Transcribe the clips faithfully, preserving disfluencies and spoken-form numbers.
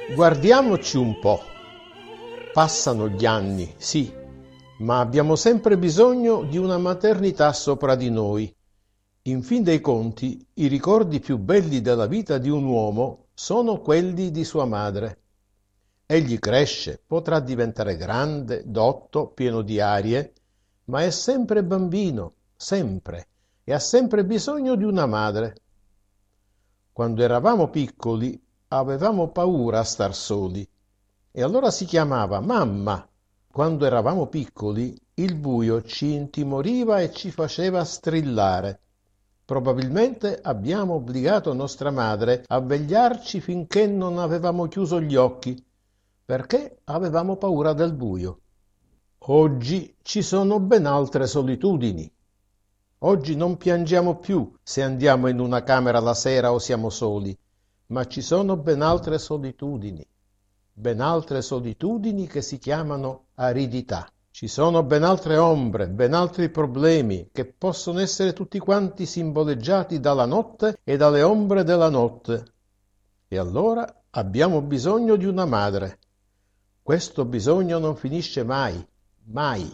Guardiamoci un po'. Passano gli anni, sì, ma abbiamo sempre bisogno di una maternità sopra di noi. In fin dei conti, i ricordi più belli della vita di un uomo sono quelli di sua madre. Egli cresce, potrà diventare grande, dotto, pieno di arie, ma è sempre bambino, sempre, e ha sempre bisogno di una madre. Quando eravamo piccoli, avevamo paura a star soli, e allora si chiamava mamma. Quando eravamo piccoli, il buio ci intimoriva e ci faceva strillare. Probabilmente abbiamo obbligato nostra madre a vegliarci finché non avevamo chiuso gli occhi, perché avevamo paura del buio. Oggi ci sono ben altre solitudini. Oggi non piangiamo più se andiamo in una camera la sera o siamo soli, ma ci sono ben altre solitudini, ben altre solitudini che si chiamano aridità. Ci sono ben altre ombre, ben altri problemi che possono essere tutti quanti simboleggiati dalla notte e dalle ombre della notte. E allora abbiamo bisogno di una madre. Questo bisogno non finisce mai, mai.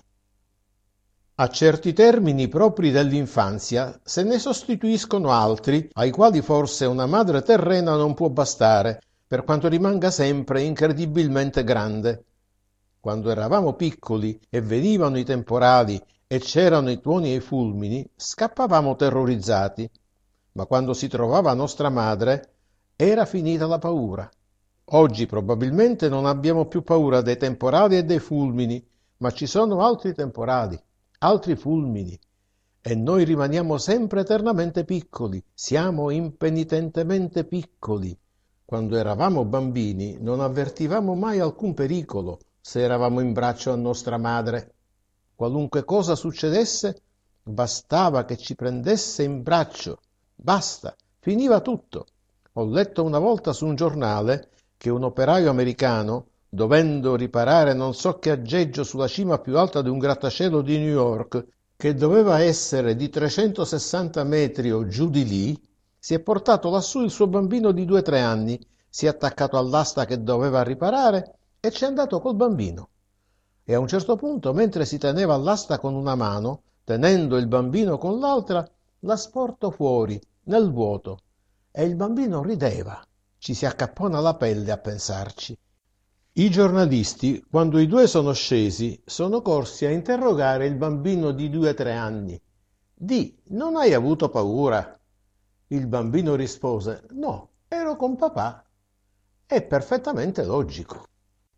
A certi termini propri dell'infanzia se ne sostituiscono altri, ai quali forse una madre terrena non può bastare, per quanto rimanga sempre incredibilmente grande. Quando eravamo piccoli e venivano i temporali e c'erano i tuoni e i fulmini, scappavamo terrorizzati, ma quando si trovava nostra madre era finita la paura. Oggi probabilmente non abbiamo più paura dei temporali e dei fulmini, ma ci sono altri temporali, altri fulmini, e noi rimaniamo sempre eternamente piccoli, siamo impenitentemente piccoli. Quando eravamo bambini non avvertivamo mai alcun pericolo se eravamo in braccio a nostra madre. Qualunque cosa succedesse, bastava che ci prendesse in braccio. Basta, finiva tutto. Ho letto una volta su un giornale che un operaio americano, dovendo riparare non so che aggeggio sulla cima più alta di un grattacielo di New York, che doveva essere di trecentosessanta metri o giù di lì, si è portato lassù il suo bambino di due o tre anni, si è attaccato all'asta che doveva riparare e c'è andato col bambino. E a un certo punto, mentre si teneva all'asta con una mano, tenendo il bambino con l'altra, l'ha sporto fuori, nel vuoto. E il bambino rideva. Ci si accappona la pelle a pensarci. I giornalisti, quando i due sono scesi, sono corsi a interrogare il bambino di due o tre anni. «Di, non hai avuto paura?» Il bambino rispose: «No, ero con papà». È perfettamente logico.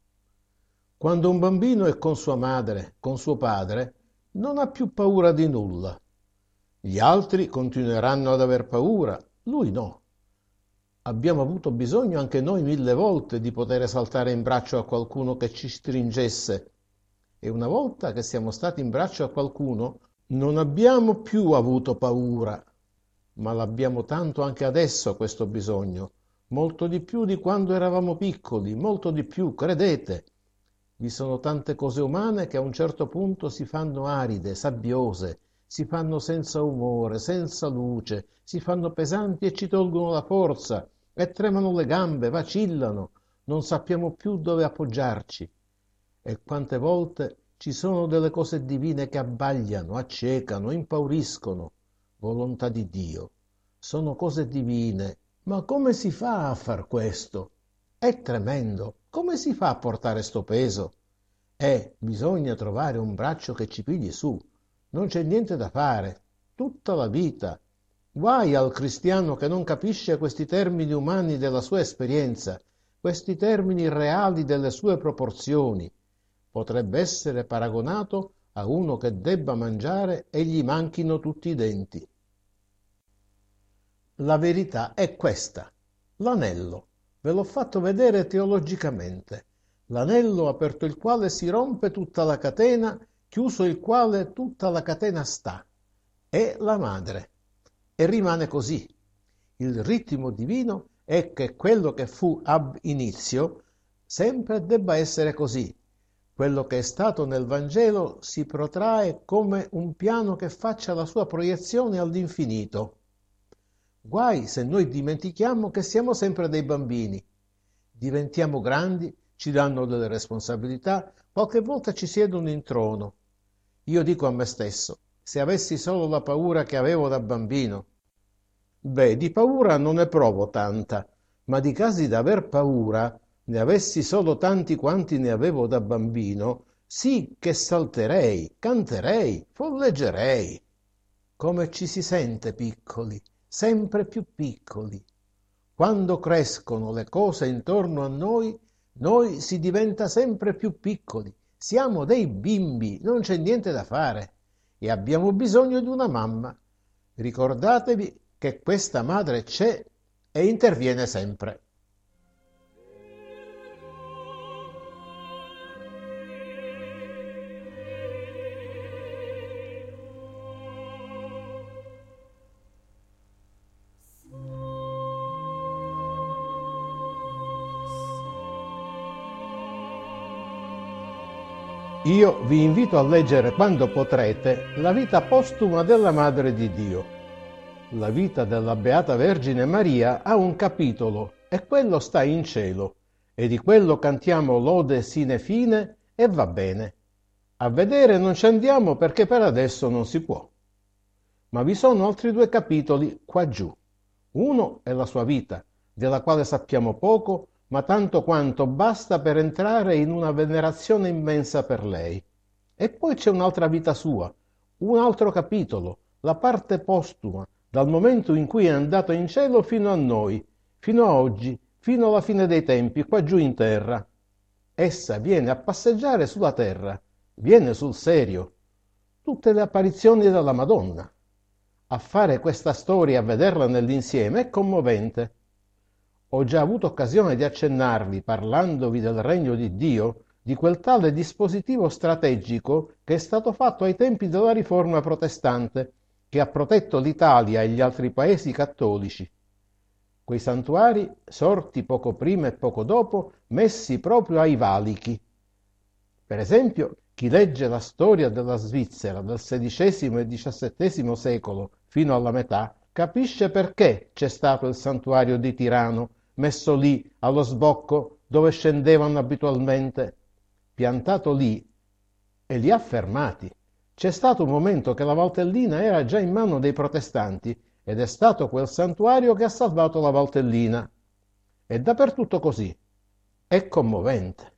Quando un bambino è con sua madre, con suo padre, non ha più paura di nulla. Gli altri continueranno ad aver paura, lui no. Abbiamo avuto bisogno anche noi mille volte di poter saltare in braccio a qualcuno che ci stringesse. E una volta che siamo stati in braccio a qualcuno, non abbiamo più avuto paura. Ma l'abbiamo tanto anche adesso questo bisogno, molto di più di quando eravamo piccoli, molto di più, credete. Vi sono tante cose umane che a un certo punto si fanno aride, sabbiose, si fanno senza umore, senza luce, si fanno pesanti e ci tolgono la forza, e tremano le gambe, vacillano, non sappiamo più dove appoggiarci. E quante volte ci sono delle cose divine che abbagliano, accecano, impauriscono. Volontà di Dio. Sono cose divine. Ma come si fa a far questo? È tremendo. Come si fa a portare sto peso? Eh, bisogna trovare un braccio che ci pigli su. Non c'è niente da fare. Tutta la vita. Guai al cristiano che non capisce questi termini umani della sua esperienza, questi termini reali delle sue proporzioni. Potrebbe essere paragonato a uno che debba mangiare e gli manchino tutti i denti. La verità è questa. L'anello. Ve l'ho fatto vedere teologicamente. L'anello aperto il quale si rompe tutta la catena, chiuso il quale tutta la catena sta. È la madre. E rimane così. Il ritmo divino è che quello che fu ab inizio sempre debba essere così. Quello che è stato nel Vangelo si protrae come un piano che faccia la sua proiezione all'infinito. Guai se noi dimentichiamo che siamo sempre dei bambini. Diventiamo grandi, ci danno delle responsabilità, qualche volta ci siedono in trono. Io dico a me stesso, se avessi solo la paura che avevo da bambino. Beh, di paura non ne provo tanta, ma di casi d'aver paura, ne avessi solo tanti quanti ne avevo da bambino, sì che salterei, canterei, folleggerei. Come ci si sente piccoli, sempre più piccoli. Quando crescono le cose intorno a noi, noi si diventa sempre più piccoli. Siamo dei bimbi, non c'è niente da fare. E abbiamo bisogno di una mamma. Ricordatevi che questa madre c'è e interviene sempre. Io vi invito a leggere quando potrete la vita postuma della Madre di Dio. La vita della Beata Vergine Maria ha un capitolo e quello sta in cielo e di quello cantiamo lode sine fine e va bene. A vedere non ci andiamo perché per adesso non si può. Ma vi sono altri due capitoli qua giù. Uno è la sua vita, della quale sappiamo poco, ma tanto quanto basta per entrare in una venerazione immensa per lei. E poi c'è un'altra vita sua, un altro capitolo, la parte postuma, dal momento in cui è andato in cielo fino a noi, fino a oggi, fino alla fine dei tempi, qua giù in terra. Essa viene a passeggiare sulla terra, viene sul serio. Tutte le apparizioni della Madonna. A fare questa storia, a vederla nell'insieme, è commovente. Ho già avuto occasione di accennarvi, parlandovi del regno di Dio, di quel tale dispositivo strategico che è stato fatto ai tempi della Riforma protestante, che ha protetto l'Italia e gli altri paesi cattolici. Quei santuari, sorti poco prima e poco dopo, messi proprio ai valichi. Per esempio, chi legge la storia della Svizzera del sedicesimo e diciassettesimo secolo fino alla metà, capisce perché c'è stato il santuario di Tirano, messo lì, allo sbocco, dove scendevano abitualmente, piantato lì, e li ha fermati. C'è stato un momento che la Valtellina era già in mano dei protestanti, ed è stato quel santuario che ha salvato la Valtellina. È dappertutto così. È commovente.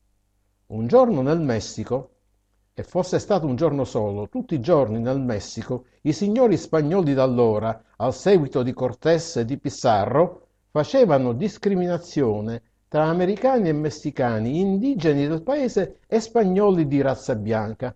Un giorno nel Messico, e fosse stato un giorno solo, tutti i giorni nel Messico, i signori spagnoli d'allora, al seguito di Cortés e di Pizarro, facevano discriminazione tra americani e messicani, indigeni del paese e spagnoli di razza bianca.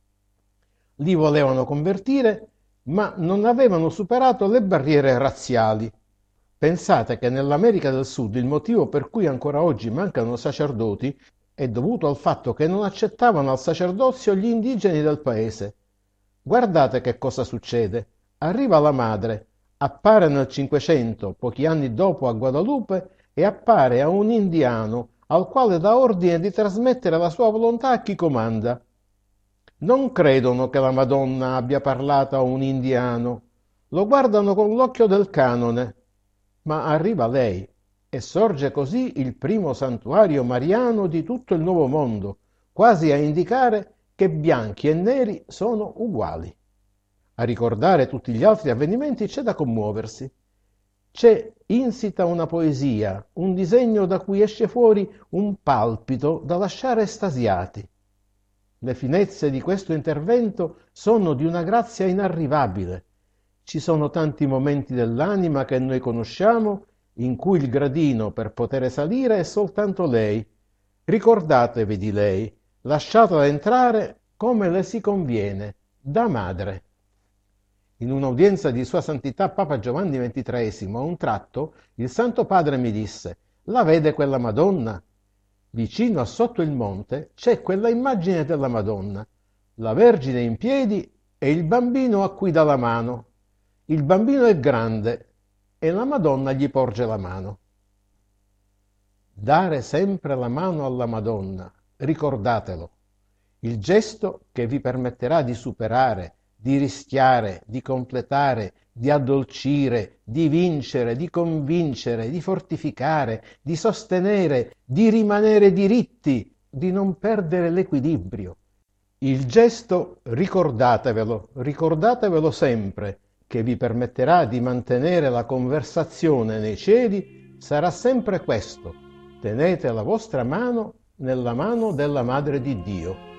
Li volevano convertire, ma non avevano superato le barriere razziali. Pensate che nell'America del Sud il motivo per cui ancora oggi mancano sacerdoti è dovuto al fatto che non accettavano al sacerdozio gli indigeni del paese. Guardate che cosa succede. Arriva la madre, appare nel Cinquecento, pochi anni dopo a Guadalupe, e appare a un indiano al quale dà ordine di trasmettere la sua volontà a chi comanda. Non credono che la Madonna abbia parlato a un indiano, lo guardano con l'occhio del canone, ma arriva lei e sorge così il primo santuario mariano di tutto il Nuovo Mondo, quasi a indicare che bianchi e neri sono uguali. A ricordare tutti gli altri avvenimenti c'è da commuoversi. C'è insita una poesia, un disegno da cui esce fuori un palpito da lasciare estasiati. Le finezze di questo intervento sono di una grazia inarrivabile. Ci sono tanti momenti dell'anima che noi conosciamo in cui il gradino per poter salire è soltanto lei. Ricordatevi di lei, lasciatela entrare come le si conviene, da madre. In un'udienza di Sua Santità Papa Giovanni ventitreesimo, a un tratto, il Santo Padre mi disse: «La vede quella Madonna?» Vicino a sotto il monte c'è quella immagine della Madonna, la Vergine in piedi e il bambino a cui dà la mano. Il bambino è grande e la Madonna gli porge la mano. Dare sempre la mano alla Madonna, ricordatelo, il gesto che vi permetterà di superare, di rischiare, di completare, di addolcire, di vincere, di convincere, di fortificare, di sostenere, di rimanere diritti, di non perdere l'equilibrio. Il gesto ricordatevelo, ricordatevelo sempre, che vi permetterà di mantenere la conversazione nei cieli, sarà sempre questo: tenete la vostra mano nella mano della Madre di Dio.